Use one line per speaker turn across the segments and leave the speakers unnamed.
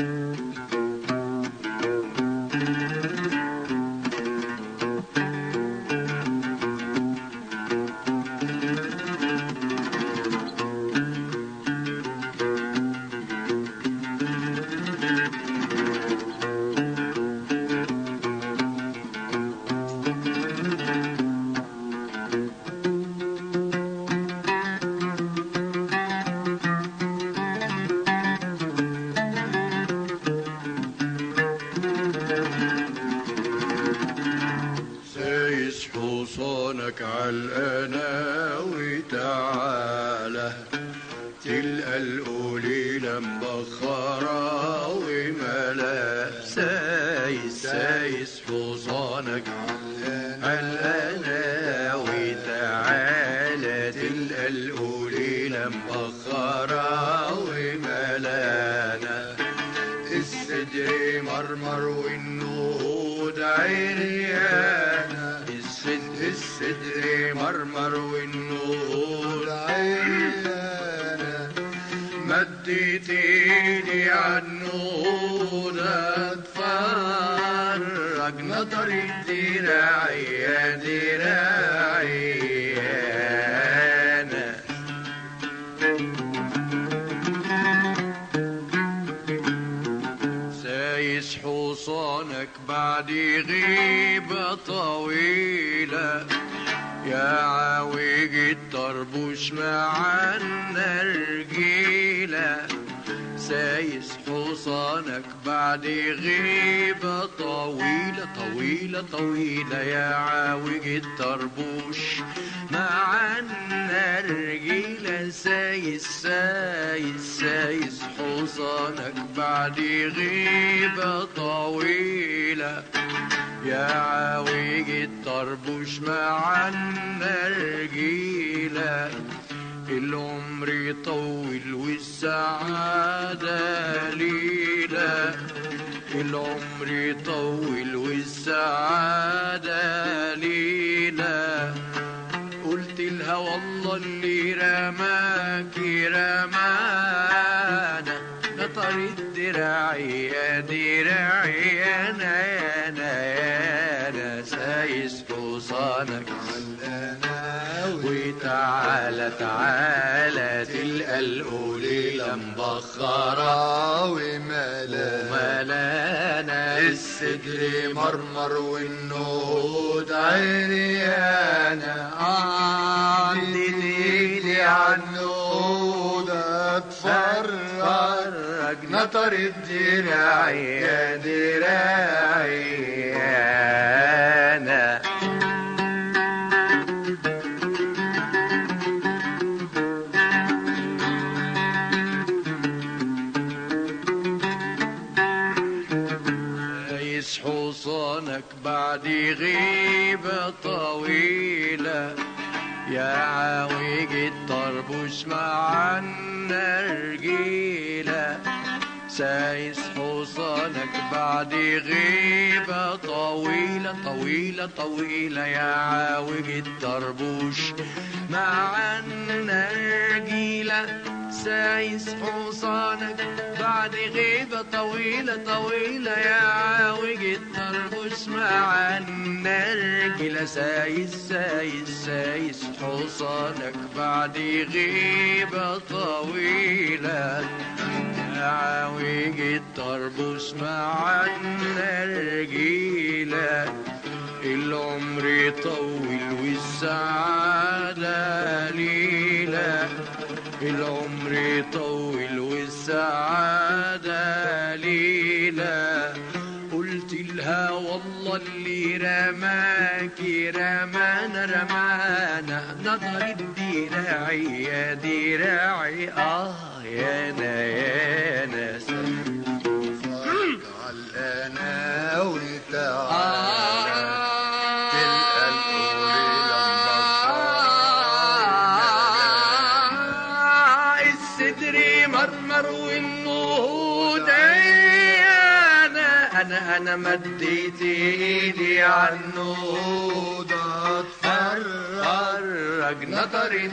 حصانك عالقنا وتعالى، تلقى القليلة مبخرة وملا. سايس حصانك عالقنا وتعالى، تلقى القليلة مبخرة وملانا. الصدر مرمر والنود عريانة، الصدر مرمر والنور عيانة. مديت ايدي عالنور اتفرج، نطرت دراعي يا دراعي انا. سايس حصانك بعد غيبة طويلة، يا عاوج الطربوش مع النرجيلة. سايس حصانك بعد غيبة طويلة طويلة طويلة، يا عاوج الطربوش مع النرجيلة. سايس حصانك بعد غيبة طويلة، يا عاوج الطربوش مع النرجيلة. العمر يطول والسعادة ليلة، العمر يطول والسعادة ليلة. قلت لها والله اللي رماك رمانا، نطرت دراعي يا دراعي انا. سايس حصانك وتعالى تعالى، تلقى القليلة مبخرة وملانا. الصدر مرمر والنود عريانة، عدت ايدي عالنود اتفرج، نطرت دراعي يا دراعي انا. حصانك بعد غيبة طويلة، يا عاوج الطربوش مع النرجيلة. سايس حصانك بعد غيبة طويلة طويلة طويلة، يا عاوج الطربوش مع النرجيلة. سايس حصانك بعد غيبة طويلة طويلة، يا عاوج الطربوش مع النرجلة. سايس حصانك بعد غيبة طويلة، يا عاوج الطربوش مع النرجلة. العمر يطول والسعادة ليلة، العمر يطول والسعادة ليلة. قلت لها والله اللي رماك رمانا، نظرت دراعي يا دراعي يا ناس.
علقنا وتعالى، تلقى القليلة مبخرة.
الصدر مرمر والنهود انا مديت ايدي عالنود اتفرج، نطرت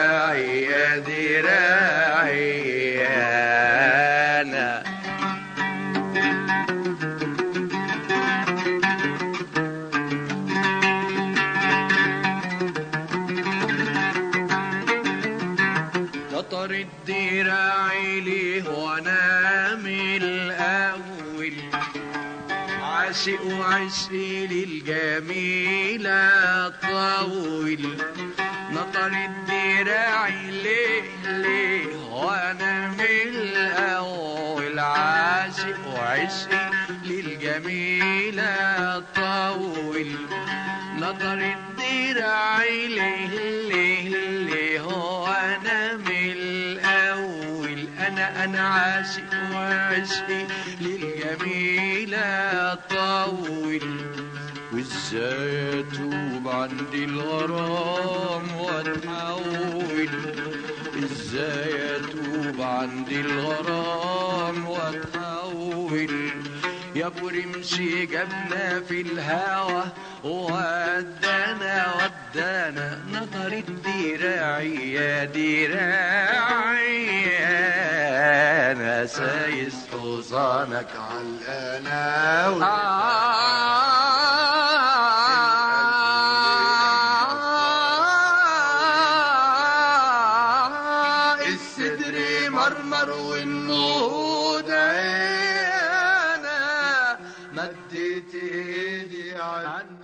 دراعي يا دراعي انا. ليه وانا من الاول عاشق وعشقي للجميلة طول نطرت دراعي ليه وانا من الاول عاشق وعشقي للجميلة طول نطرت دراعي ليه وانا من الاول انا عاشق وعشقي للجميلة طول وازاي اتوب عند الغرام واتحول ازاي اتوب عند الغرام واتحول يا ابو رمشي جابنا في الهوى ودانا نطرت دراعي يا دراعي انا سايس حصانك
عالقناوي
الصدر مرمر والنهود انا مديت ايدي عنه